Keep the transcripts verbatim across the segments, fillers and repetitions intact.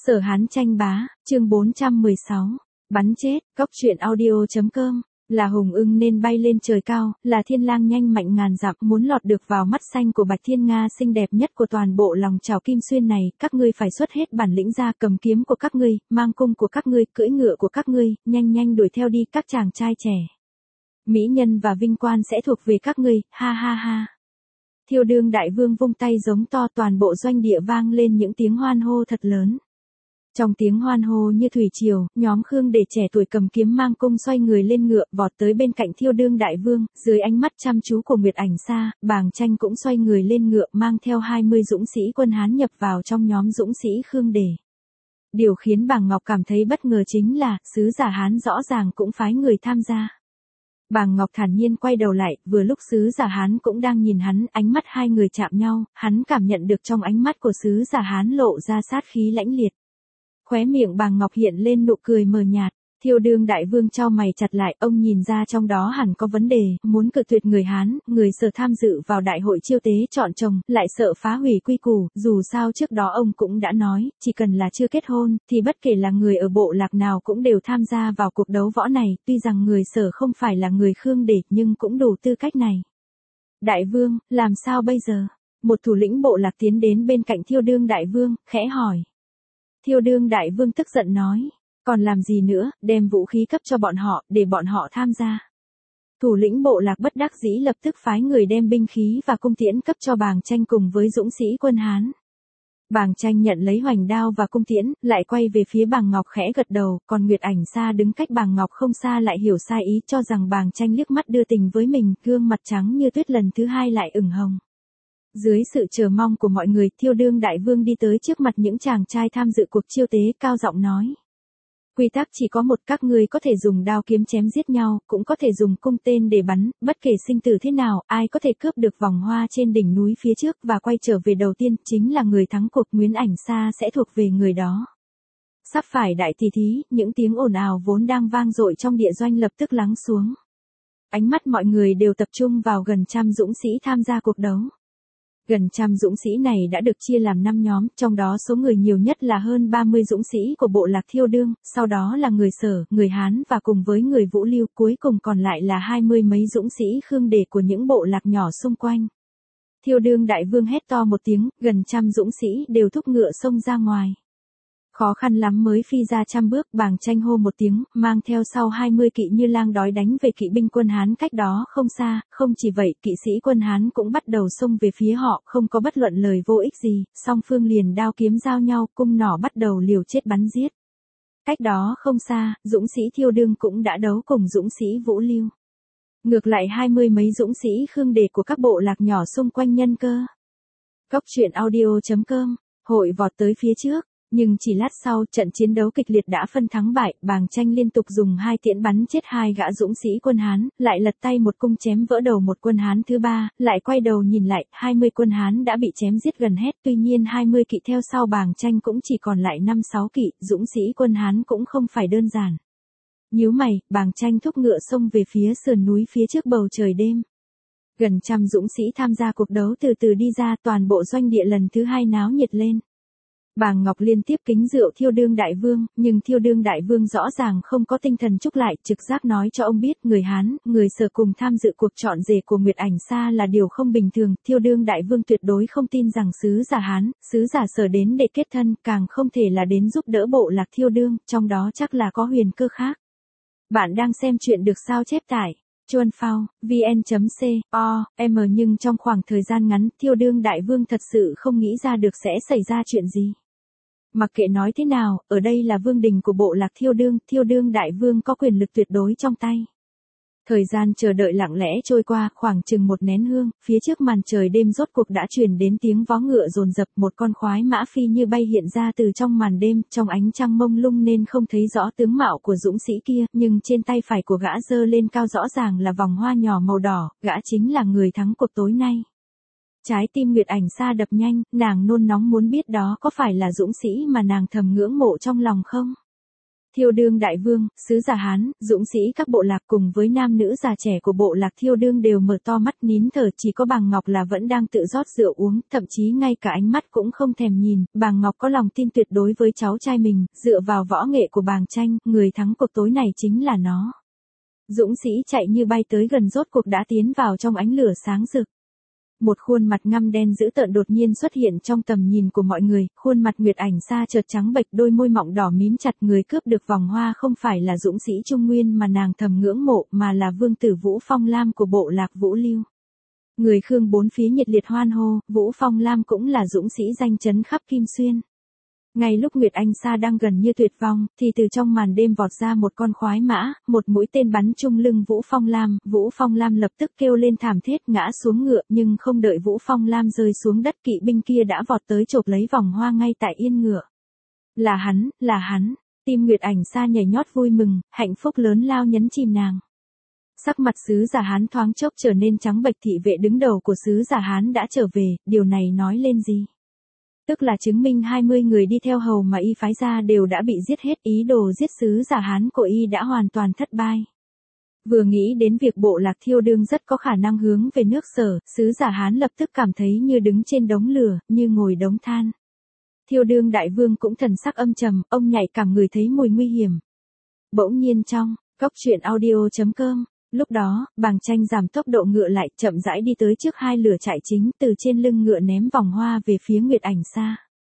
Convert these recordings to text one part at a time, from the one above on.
Sở Hán tranh bá, chương bốn trăm mười sáu. Bắn chết, góc truyện audio.com. Là hùng ưng nên bay lên trời cao, là thiên lang nhanh mạnh ngàn dặm, muốn lọt được vào mắt xanh của Bạch Thiên Nga xinh đẹp nhất của toàn bộ lòng chảo Kim Xuyên này, các ngươi phải xuất hết bản lĩnh ra, cầm kiếm của các ngươi, mang cung của các ngươi, cưỡi ngựa của các ngươi, nhanh nhanh đuổi theo đi các chàng trai trẻ. Mỹ nhân và vinh quang sẽ thuộc về các ngươi, ha ha ha. Thiêu Đương Đại Vương vung tay giống to, toàn bộ doanh địa vang lên những tiếng hoan hô thật lớn. Trong tiếng hoan hô như thủy triều, nhóm Khương Đề trẻ tuổi cầm kiếm mang cung xoay người lên ngựa, vọt tới bên cạnh Thiêu Đương Đại Vương, dưới ánh mắt chăm chú của Nguyệt Ảnh Sa, Bàng Tranh cũng xoay người lên ngựa mang theo hai mươi dũng sĩ quân Hán nhập vào trong nhóm dũng sĩ Khương Đề. Điều khiến Bàng Ngọc cảm thấy bất ngờ chính là, sứ giả Hán rõ ràng cũng phái người tham gia. Bàng Ngọc thản nhiên quay đầu lại, vừa lúc sứ giả Hán cũng đang nhìn hắn, ánh mắt hai người chạm nhau, hắn cảm nhận được trong ánh mắt của sứ giả Hán lộ ra sát khí lãnh liệt. Khóe miệng Bàng Ngọc hiện lên nụ cười mờ nhạt. Thiêu Đương Đại Vương chau mày chặt lại, ông nhìn ra trong đó hẳn có vấn đề, muốn cự tuyệt người Hán, người Sở tham dự vào đại hội chiêu tế chọn chồng, lại sợ phá hủy quy củ, dù sao trước đó ông cũng đã nói, chỉ cần là chưa kết hôn, thì bất kể là người ở bộ lạc nào cũng đều tham gia vào cuộc đấu võ này, tuy rằng người Sở không phải là người Khương Đề, nhưng cũng đủ tư cách này. Đại Vương, làm sao bây giờ? Một thủ lĩnh bộ lạc tiến đến bên cạnh Thiêu Đương Đại Vương, khẽ hỏi. Thiêu Đương Đại Vương tức giận nói, còn làm gì nữa, đem vũ khí cấp cho bọn họ, để bọn họ tham gia. Thủ lĩnh bộ lạc bất đắc dĩ lập tức phái người đem binh khí và cung tiễn cấp cho Bàng Tranh cùng với dũng sĩ quân Hán. Bàng Tranh nhận lấy hoành đao và cung tiễn, lại quay về phía Bàng Ngọc khẽ gật đầu, còn Nguyệt Ảnh Sa đứng cách Bàng Ngọc không xa lại hiểu sai ý, cho rằng Bàng Tranh liếc mắt đưa tình với mình, gương mặt trắng như tuyết lần thứ hai lại ửng hồng. Dưới sự chờ mong của mọi người, Thiêu Đương Đại Vương đi tới trước mặt những chàng trai tham dự cuộc chiêu tế, cao giọng nói. Quy tắc chỉ có một, các ngươi có thể dùng đao kiếm chém giết nhau, cũng có thể dùng cung tên để bắn, bất kể sinh tử thế nào, ai có thể cướp được vòng hoa trên đỉnh núi phía trước và quay trở về đầu tiên, chính là người thắng cuộc. Nguyệt Ảnh Sa sẽ thuộc về người đó. Sắp phải đại tỷ thí, những tiếng ồn ào vốn đang vang dội trong địa doanh lập tức lắng xuống. Ánh mắt mọi người đều tập trung vào gần trăm dũng sĩ tham gia cuộc đấu. Gần trăm dũng sĩ này đã được chia làm năm nhóm, trong đó số người nhiều nhất là hơn ba mươi dũng sĩ của bộ lạc Thiêu Đương, sau đó là người Sở, người Hán và cùng với người Vũ Lưu, cuối cùng còn lại là hai mươi mấy dũng sĩ Khương Đề của những bộ lạc nhỏ xung quanh. Thiêu Đương Đại Vương hét to một tiếng, gần trăm dũng sĩ đều thúc ngựa xông ra ngoài. Khó khăn lắm mới phi ra trăm bước, Bàng Tranh hô một tiếng, mang theo sau hai mươi kỵ như lang đói đánh về kỵ binh quân Hán cách đó không xa, không chỉ vậy, kỵ sĩ quân Hán cũng bắt đầu xông về phía họ, không có bất luận lời vô ích gì, song phương liền đao kiếm giao nhau, cung nỏ bắt đầu liều chết bắn giết. Cách đó không xa, dũng sĩ Thiêu Đương cũng đã đấu cùng dũng sĩ Vũ Lưu. Ngược lại hai mươi mấy dũng sĩ Khương Đề của các bộ lạc nhỏ xung quanh nhân cơ. Góc truyện audio.com, hội vọt tới phía trước. Nhưng chỉ lát sau, trận chiến đấu kịch liệt đã phân thắng bại, Bàng Tranh liên tục dùng hai tiễn bắn chết hai gã dũng sĩ quân Hán, lại lật tay một cung chém vỡ đầu một quân Hán thứ ba, lại quay đầu nhìn lại, hai mươi quân Hán đã bị chém giết gần hết, tuy nhiên hai mươi kỵ theo sau Bàng Tranh cũng chỉ còn lại năm sáu kỵ, dũng sĩ quân Hán cũng không phải đơn giản. Nhíu mày, Bàng Tranh thúc ngựa xông về phía sườn núi phía trước bầu trời đêm. Gần trăm dũng sĩ tham gia cuộc đấu từ từ đi ra, toàn bộ doanh địa lần thứ hai náo nhiệt lên. Bàng Ngọc liên tiếp kính rượu Thiêu Đương Đại Vương, nhưng Thiêu Đương Đại Vương rõ ràng không có tinh thần chúc lại, trực giác nói cho ông biết người Hán, người Sở cùng tham dự cuộc chọn rể của Nguyệt Ảnh Sa là điều không bình thường. Thiêu Đương Đại Vương tuyệt đối không tin rằng sứ giả Hán, sứ giả Sở đến để kết thân, càng không thể là đến giúp đỡ bộ lạc Thiêu Đương, trong đó chắc là có huyền cơ khác. Bạn đang xem chuyện được sao chép tải chuan phao vn chấm com nhưng trong khoảng thời gian ngắn, Thiêu Đương Đại Vương thật sự không nghĩ ra được sẽ xảy ra chuyện gì. Mặc kệ nói thế nào, ở đây là vương đình của bộ lạc Thiêu Đương, Thiêu Đương Đại Vương có quyền lực tuyệt đối trong tay. Thời gian chờ đợi lặng lẽ trôi qua, khoảng chừng một nén hương, phía trước màn trời đêm rốt cuộc đã truyền đến tiếng vó ngựa dồn dập, một con khoái mã phi như bay hiện ra từ trong màn đêm, trong ánh trăng mông lung nên không thấy rõ tướng mạo của dũng sĩ kia, nhưng trên tay phải của gã giơ lên cao rõ ràng là vòng hoa nhỏ màu đỏ, gã chính là người thắng cuộc tối nay. Trái tim Nguyệt Ảnh Sa đập nhanh, nàng nôn nóng muốn biết đó có phải là dũng sĩ mà nàng thầm ngưỡng mộ trong lòng không? Thiêu đương đại vương, sứ giả Hán, dũng sĩ các bộ lạc cùng với nam nữ già trẻ của bộ lạc thiêu đương đều mở to mắt nín thở, chỉ có Bàng Ngọc là vẫn đang tự rót rượu uống, thậm chí ngay cả ánh mắt cũng không thèm nhìn. Bàng Ngọc có lòng tin tuyệt đối với cháu trai mình, dựa vào võ nghệ của Bàng Tranh, người thắng cuộc tối này chính là nó. Dũng sĩ chạy như bay tới gần, rốt cuộc đã tiến vào trong ánh lửa sáng rực. Một khuôn mặt ngăm đen dữ tợn đột nhiên xuất hiện trong tầm nhìn của mọi người, khuôn mặt Nguyệt Ảnh Sa chợt trắng bệch, đôi môi mọng đỏ mím chặt. Người cướp được vòng hoa không phải là dũng sĩ Trung Nguyên mà nàng thầm ngưỡng mộ, mà là vương tử Vũ Phong Lam của bộ lạc Vũ Lưu. Người Khương bốn phía nhiệt liệt hoan hô, Vũ Phong Lam cũng là dũng sĩ danh chấn khắp Kim Xuyên. Ngay lúc Nguyệt Anh Sa đang gần như tuyệt vong, thì từ trong màn đêm vọt ra một con khoái mã, một mũi tên bắn trúng lưng Vũ Phong Lam, Vũ Phong Lam lập tức kêu lên thảm thiết ngã xuống ngựa, nhưng không đợi Vũ Phong Lam rơi xuống đất, kỵ binh kia đã vọt tới chộp lấy vòng hoa ngay tại yên ngựa. Là hắn, là hắn, tim Nguyệt Ảnh Sa nhảy nhót vui mừng, hạnh phúc lớn lao nhấn chìm nàng. Sắc mặt sứ giả Hán thoáng chốc trở nên trắng bệch, thị vệ đứng đầu của sứ giả Hán đã trở về, điều này nói lên gì? Tức là chứng minh hai mươi người đi theo hầu mà y phái ra đều đã bị giết hết, ý đồ giết sứ giả Hán của y đã hoàn toàn thất bại. Vừa nghĩ đến việc bộ lạc thiêu đương rất có khả năng hướng về nước Sở, sứ giả Hán lập tức cảm thấy như đứng trên đống lửa, như ngồi đống than. Thiêu đương đại vương cũng thần sắc âm trầm, ông nhạy cảm người thấy mùi nguy hiểm. Bỗng nhiên trong cốc truyện audio chấm com, lúc đó, Bàng Tranh giảm tốc độ ngựa lại, chậm rãi đi tới trước hai lửa trại chính, từ trên lưng ngựa ném vòng hoa về phía Nguyệt Ảnh Sa.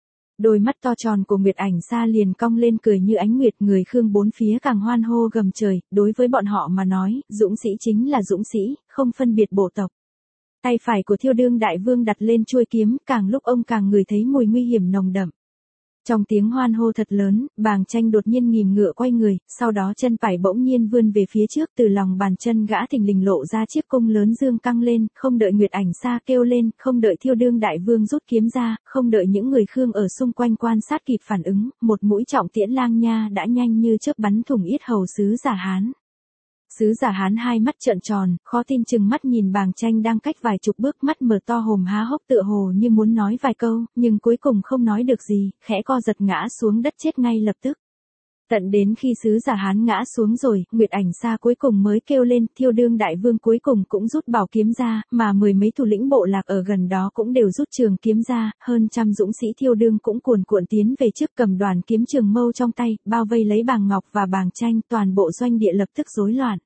Đôi mắt to tròn của Nguyệt Ảnh Sa liền cong lên cười như ánh nguyệt, người Khương bốn phía càng hoan hô gầm trời, đối với bọn họ mà nói, dũng sĩ chính là dũng sĩ, không phân biệt bộ tộc. Tay phải của Thiêu đương đại vương đặt lên chuôi kiếm, càng lúc ông càng ngửi thấy mùi nguy hiểm nồng đậm. Trong tiếng hoan hô thật lớn, Bàng Tranh đột nhiên nghìm ngựa quay người, sau đó chân phải bỗng nhiên vươn về phía trước, từ lòng bàn chân gã thình lình lộ ra chiếc cung lớn dương căng lên, không đợi Nguyệt Ảnh Sa kêu lên, không đợi Thiêu đương đại vương rút kiếm ra, không đợi những người Khương ở xung quanh quan sát kịp phản ứng, một mũi trọng tiễn lang nha đã nhanh như chớp bắn thủng yết hầu sứ giả Hán. Sứ giả Hán hai mắt trợn tròn, khó tin chừng mắt nhìn Bàng Tranh đang cách vài chục bước, mắt mở to hồm há hốc tựa hồ như muốn nói vài câu, nhưng cuối cùng không nói được gì, khẽ co giật ngã xuống đất chết ngay lập tức. Tận đến khi sứ giả Hán ngã xuống rồi, Nguyệt Ảnh Sa cuối cùng mới kêu lên, Thiêu đương đại vương cuối cùng cũng rút bảo kiếm ra, mà mười mấy thủ lĩnh bộ lạc ở gần đó cũng đều rút trường kiếm ra, hơn trăm dũng sĩ thiêu đương cũng cuồn cuộn tiến về trước, cầm đoàn kiếm trường mâu trong tay, bao vây lấy Bàng Ngọc và Bàng Tranh, toàn bộ doanh địa lập tức rối loạn.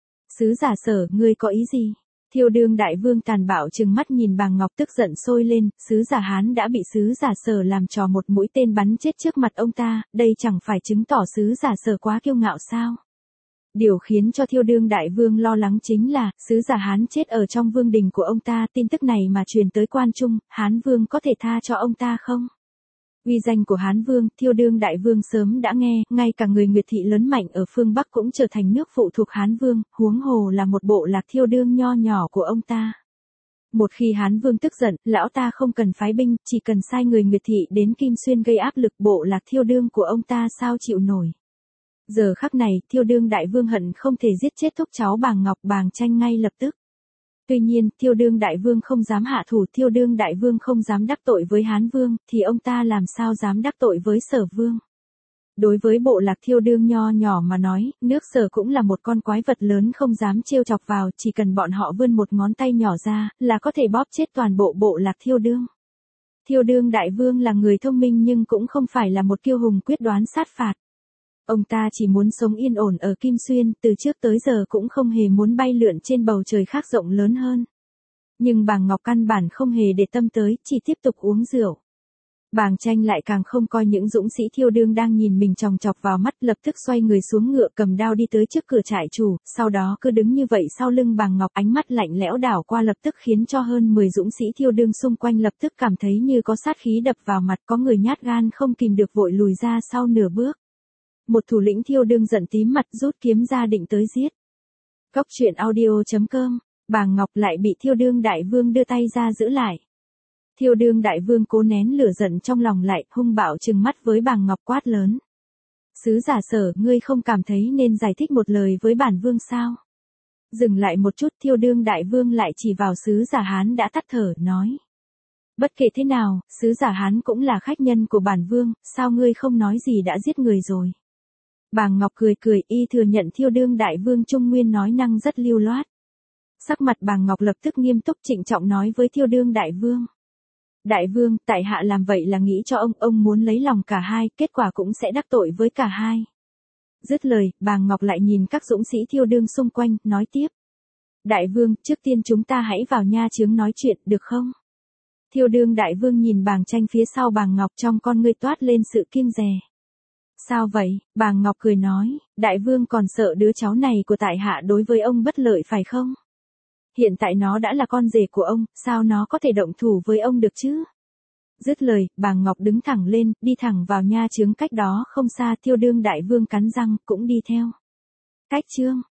Sứ giả Sở, ngươi có ý gì? Thiêu đương đại vương tàn bạo trừng mắt nhìn Bàng Ngọc, tức giận sôi lên, sứ giả Hán đã bị sứ giả Sở làm trò một mũi tên bắn chết trước mặt ông ta, đây chẳng phải chứng tỏ sứ giả Sở quá kiêu ngạo sao? Điều khiến cho Thiêu đương đại vương lo lắng chính là, sứ giả Hán chết ở trong vương đình của ông ta, tin tức này mà truyền tới quan trung, Hán vương có thể tha cho ông ta không? Uy danh của Hán vương, Thiêu đương đại vương sớm đã nghe, ngay cả người Nguyệt thị lớn mạnh ở phương Bắc cũng trở thành nước phụ thuộc Hán vương, huống hồ là một bộ lạc thiêu đương nho nhỏ của ông ta. Một khi Hán vương tức giận, lão ta không cần phái binh, chỉ cần sai người Nguyệt thị đến Kim Xuyên gây áp lực, bộ lạc thiêu đương của ông ta sao chịu nổi. Giờ khắc này, Thiêu đương đại vương hận không thể giết chết thúc cháu Bàng Ngọc Bàng Tranh ngay lập tức. Tuy nhiên, Thiêu đương đại vương không dám hạ thủ, Thiêu đương đại vương không dám đắc tội với Hán vương, thì ông ta làm sao dám đắc tội với Sở vương. Đối với bộ lạc thiêu đương nho nhỏ mà nói, nước Sở cũng là một con quái vật lớn không dám trêu chọc vào, chỉ cần bọn họ vươn một ngón tay nhỏ ra, là có thể bóp chết toàn bộ bộ lạc thiêu đương. Thiêu đương đại vương là người thông minh nhưng cũng không phải là một kiêu hùng quyết đoán sát phạt. Ông ta chỉ muốn sống yên ổn ở Kim Xuyên, từ trước tới giờ cũng không hề muốn bay lượn trên bầu trời khác rộng lớn hơn. Nhưng Bàng Ngọc căn bản không hề để tâm tới, chỉ tiếp tục uống rượu. Bàng Tranh lại càng không coi những dũng sĩ thiêu đương đang nhìn mình chòng chọc vào mắt, lập tức xoay người xuống ngựa cầm đao đi tới trước cửa trại chủ, sau đó cứ đứng như vậy sau lưng Bàng Ngọc, ánh mắt lạnh lẽo đảo qua lập tức khiến cho hơn mười dũng sĩ thiêu đương xung quanh lập tức cảm thấy như có sát khí đập vào mặt, có người nhát gan không kìm được vội lùi ra sau nửa bước. Một thủ lĩnh thiêu đương giận tím mặt rút kiếm ra định tới giết. Cốc truyện audio chấm com, Bàng Ngọc lại bị thiêu đương đại vương đưa tay ra giữ lại. Thiêu đương đại vương cố nén lửa giận trong lòng lại, hung bạo trừng mắt với Bàng Ngọc quát lớn. Sứ giả Sở, ngươi không cảm thấy nên giải thích một lời với bản vương sao? Dừng lại một chút, thiêu đương đại vương lại chỉ vào sứ giả Hán đã tắt thở, nói. Bất kể thế nào, sứ giả Hán cũng là khách nhân của bản vương, sao ngươi không nói gì đã giết người rồi? Bàng Ngọc cười cười, y thừa nhận Thiêu đương đại vương Trung Nguyên nói năng rất lưu loát. Sắc mặt Bàng Ngọc lập tức nghiêm túc trịnh trọng nói với Thiêu đương đại vương. Đại vương, tại hạ làm vậy là nghĩ cho ông, ông muốn lấy lòng cả hai, kết quả cũng sẽ đắc tội với cả hai. Dứt lời, Bàng Ngọc lại nhìn các dũng sĩ Thiêu đương xung quanh, nói tiếp. Đại vương, trước tiên chúng ta hãy vào nha chướng nói chuyện, được không? Thiêu đương đại vương nhìn Bàng Tranh phía sau Bàng Ngọc, trong con ngươi toát lên sự kiêng dè. Sao vậy? Bàng Ngọc cười nói, đại vương còn sợ đứa cháu này của tại hạ đối với ông bất lợi phải không? Hiện tại nó đã là con rể của ông, sao nó có thể động thủ với ông được chứ? Dứt lời, Bàng Ngọc đứng thẳng lên, đi thẳng vào nha chướng cách đó không xa. Thiêu đương đại vương cắn răng, cũng đi theo. Cách chương